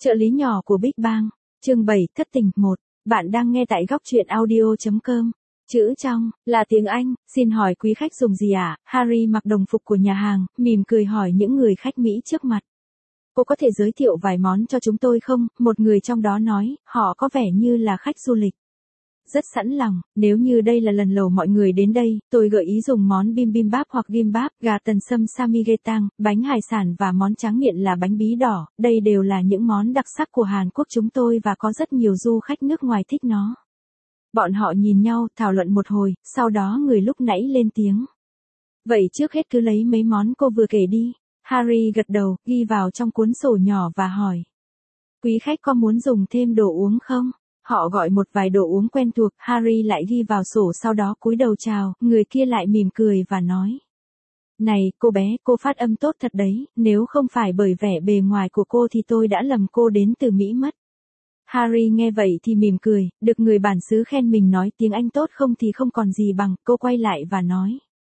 Trợ lý nhỏ của Big Bang, chương 7, thất tình 1. Bạn đang nghe tại góc truyện audio.com. Chữ trong, là tiếng Anh, xin hỏi quý khách dùng gì ạ? Harry mặc đồng phục của nhà hàng, mỉm cười hỏi những người khách Mỹ trước mặt. Cô có thể giới thiệu vài món cho chúng tôi không? Một người trong đó nói, họ có vẻ như là khách du lịch. Rất sẵn lòng, nếu như đây là lần đầu mọi người đến đây, tôi gợi ý dùng món bibimbap hoặc gimbap, gà tần sâm samgyetang, bánh hải sản và món tráng miệng là bánh bí đỏ, đây đều là những món đặc sắc của Hàn Quốc chúng tôi và có rất nhiều du khách nước ngoài thích nó. Bọn họ nhìn nhau, thảo luận một hồi, sau đó người lúc nãy lên tiếng. Vậy trước hết cứ lấy mấy món cô vừa kể đi. Harry gật đầu, ghi vào trong cuốn sổ nhỏ và hỏi. Quý khách có muốn dùng thêm đồ uống không? Họ gọi một vài đồ uống quen thuộc, Harry lại ghi vào sổ sau đó cúi đầu chào, người kia lại mỉm cười và nói. Này, cô bé, cô phát âm tốt thật đấy, nếu không phải bởi vẻ bề ngoài của cô thì tôi đã lầm cô đến từ Mỹ mất. Harry nghe vậy thì mỉm cười, được người bản xứ khen mình nói tiếng Anh tốt không thì không còn gì bằng, cô quay lại và nói.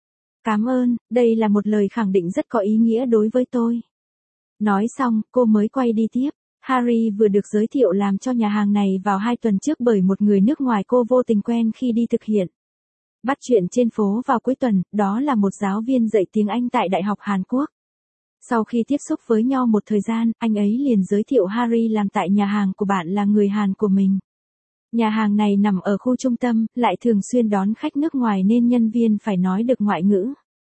Cảm ơn, đây là một lời khẳng định rất có ý nghĩa đối với tôi. Nói xong, cô mới quay đi tiếp. Harry vừa được giới thiệu làm cho nhà hàng này vào 2 tuần trước bởi một người nước ngoài cô vô tình quen khi đi thực hiện. Bắt chuyện trên phố vào cuối tuần, đó là một giáo viên dạy tiếng Anh tại Đại học Hàn Quốc. Sau khi tiếp xúc với nhau một thời gian, anh ấy liền giới thiệu Harry làm tại nhà hàng của bạn là người Hàn của mình. Nhà hàng này nằm ở khu trung tâm, lại thường xuyên đón khách nước ngoài nên nhân viên phải nói được ngoại ngữ.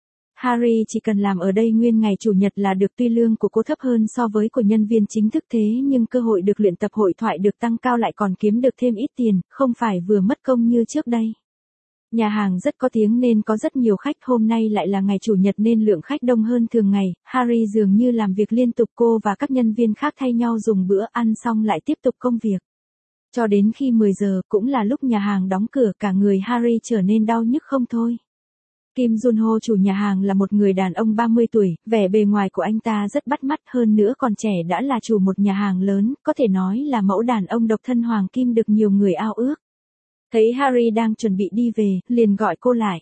Harry chỉ cần làm ở đây nguyên ngày chủ nhật là được, tuy lương của cô thấp hơn so với của nhân viên chính thức thế nhưng cơ hội được luyện tập hội thoại được tăng cao lại còn kiếm được thêm ít tiền, không phải vừa mất công như trước đây. Nhà hàng rất có tiếng nên có rất nhiều khách, hôm nay lại là ngày chủ nhật nên lượng khách đông hơn thường ngày, Harry dường như làm việc liên tục, cô và các nhân viên khác thay nhau dùng bữa ăn xong lại tiếp tục công việc. Cho đến khi 10 giờ cũng là lúc nhà hàng đóng cửa, cả người Harry trở nên đau nhức không thôi. Kim Junho chủ nhà hàng là một người đàn ông 30 tuổi, vẻ bề ngoài của anh ta rất bắt mắt, hơn nữa còn trẻ đã là chủ một nhà hàng lớn, có thể nói là mẫu đàn ông độc thân hoàng kim được nhiều người ao ước. Thấy Harry đang chuẩn bị đi về, liền gọi cô lại.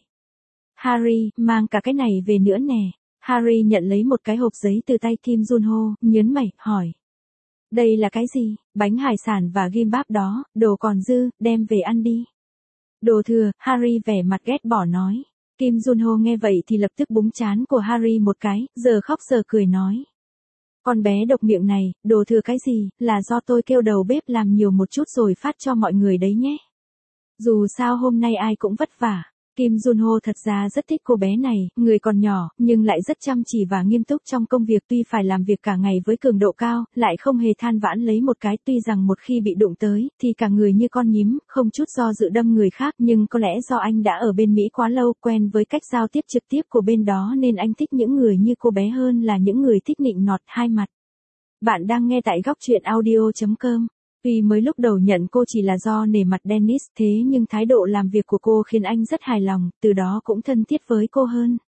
Harry, mang cả cái này về nữa nè. Harry nhận lấy một cái hộp giấy từ tay Kim Junho, nhớn mày, hỏi. Đây là cái gì? Bánh hải sản và gimbap đó, đồ còn dư, đem về ăn đi. Đồ thừa, Harry vẻ mặt ghét bỏ nói. Kim Junho nghe vậy thì lập tức búng trán của Harry một cái, giờ khóc giờ cười nói. Con bé độc miệng này, đồ thừa cái gì, là do tôi kêu đầu bếp làm nhiều một chút rồi phát cho mọi người đấy nhé. Dù sao hôm nay ai cũng vất vả. Kim Junho thật ra rất thích cô bé này, người còn nhỏ, nhưng lại rất chăm chỉ và nghiêm túc trong công việc, tuy phải làm việc cả ngày với cường độ cao, lại không hề than vãn lấy một cái, tuy rằng một khi bị đụng tới, thì cả người như con nhím, không chút do dự đâm người khác, nhưng có lẽ do anh đã ở bên Mỹ quá lâu, quen với cách giao tiếp trực tiếp của bên đó nên anh thích những người như cô bé hơn là những người thích nịnh nọt hai mặt. Bạn đang nghe tại góc truyện audio.com. Tuy mới lúc đầu nhận cô chỉ là do nể mặt Dennis, thế nhưng thái độ làm việc của cô khiến anh rất hài lòng, từ đó cũng thân thiết với cô hơn.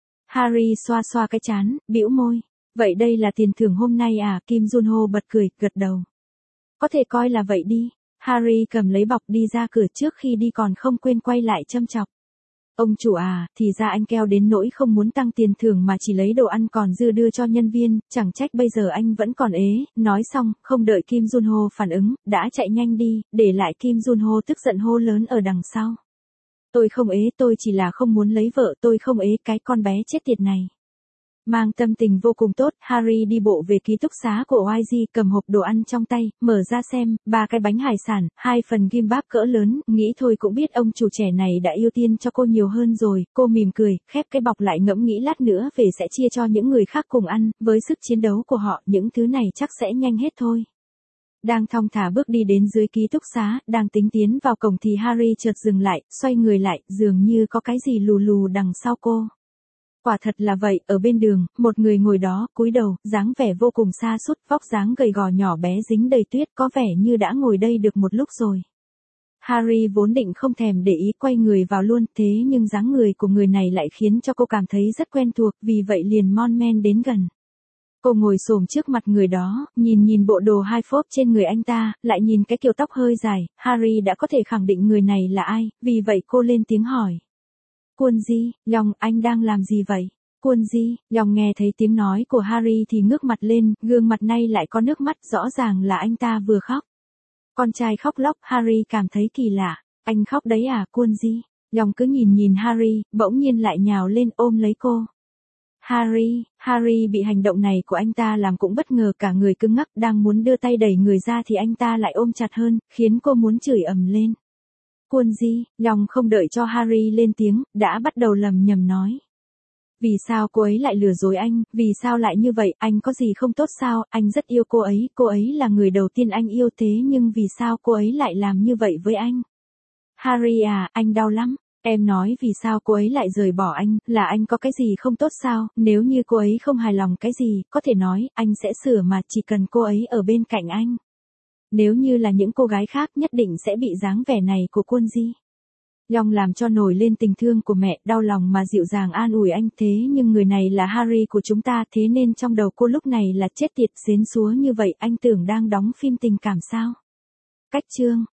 Harry xoa xoa cái trán, bĩu môi. Vậy đây là tiền thưởng hôm nay à? Kim Junho bật cười, gật đầu. Có thể coi là vậy đi. Harry cầm lấy bọc đi ra cửa, trước khi đi còn không quên quay lại châm chọc. Ông chủ à, thì ra anh keo đến nỗi không muốn tăng tiền thưởng mà chỉ lấy đồ ăn còn dư đưa cho nhân viên, chẳng trách bây giờ anh vẫn còn ế. Nói xong, không đợi Kim Junho phản ứng, đã chạy nhanh đi, để lại Kim Junho tức giận hô lớn ở đằng sau. Tôi không ế, tôi chỉ là không muốn lấy vợ, tôi không ế, cái con bé chết tiệt này. Mang tâm tình vô cùng tốt, Harry đi bộ về ký túc xá của YG, cầm hộp đồ ăn trong tay, mở ra xem, 3 cái bánh hải sản, 2 phần gimbap cỡ lớn, nghĩ thôi cũng biết ông chủ trẻ này đã ưu tiên cho cô nhiều hơn rồi, cô mỉm cười, khép cái bọc lại ngẫm nghĩ lát nữa về sẽ chia cho những người khác cùng ăn, với sức chiến đấu của họ, những thứ này chắc sẽ nhanh hết thôi. Đang thong thả bước đi đến dưới ký túc xá, đang tính tiến vào cổng thì Harry chợt dừng lại, xoay người lại, dường như có cái gì lù lù đằng sau cô. Quả thật là vậy, ở bên đường, một người ngồi đó, cúi đầu, dáng vẻ vô cùng sa sút, vóc dáng gầy gò nhỏ bé dính đầy tuyết, có vẻ như đã ngồi đây được một lúc rồi. Harry vốn định không thèm để ý, quay người vào luôn, thế nhưng dáng người của người này lại khiến cho cô cảm thấy rất quen thuộc, vì vậy liền mon men đến gần. Cô ngồi xổm trước mặt người đó, nhìn bộ đồ hai phốp trên người anh ta, lại nhìn cái kiểu tóc hơi dài, Harry đã có thể khẳng định người này là ai, vì vậy cô lên tiếng hỏi. Quân Di, Long, anh đang làm gì vậy? Quân Di, Yong nghe thấy tiếng nói của Harry thì ngước mặt lên, gương mặt nay lại có nước mắt, rõ ràng là anh ta vừa khóc. Con trai khóc lóc, Harry cảm thấy kỳ lạ. Anh khóc đấy à, Quân Di? Yong cứ nhìn Harry, bỗng nhiên lại nhào lên ôm lấy cô. Harry bị hành động này của anh ta làm cũng bất ngờ, cả người cứng ngắc, đang muốn đưa tay đẩy người ra thì anh ta lại ôm chặt hơn, khiến cô muốn chửi ầm lên. Quân Di, Yong không đợi cho Harry lên tiếng, đã bắt đầu lầm nhầm nói. Vì sao cô ấy lại lừa dối anh, vì sao lại như vậy, anh có gì không tốt sao, anh rất yêu cô ấy là người đầu tiên anh yêu, thế nhưng vì sao cô ấy lại làm như vậy với anh? Harry à, anh đau lắm. Em nói vì sao cô ấy lại rời bỏ anh, là anh có cái gì không tốt sao, nếu như cô ấy không hài lòng cái gì, có thể nói, anh sẽ sửa mà, chỉ cần cô ấy ở bên cạnh anh. Nếu như là những cô gái khác nhất định sẽ bị dáng vẻ này của Quân Di. Yong làm cho nổi lên tình thương của mẹ, đau lòng mà dịu dàng an ủi anh, thế nhưng người này là Harry của chúng ta, thế nên trong đầu cô lúc này là chết tiệt xến xúa như vậy, anh tưởng đang đóng phim tình cảm sao? Cách chương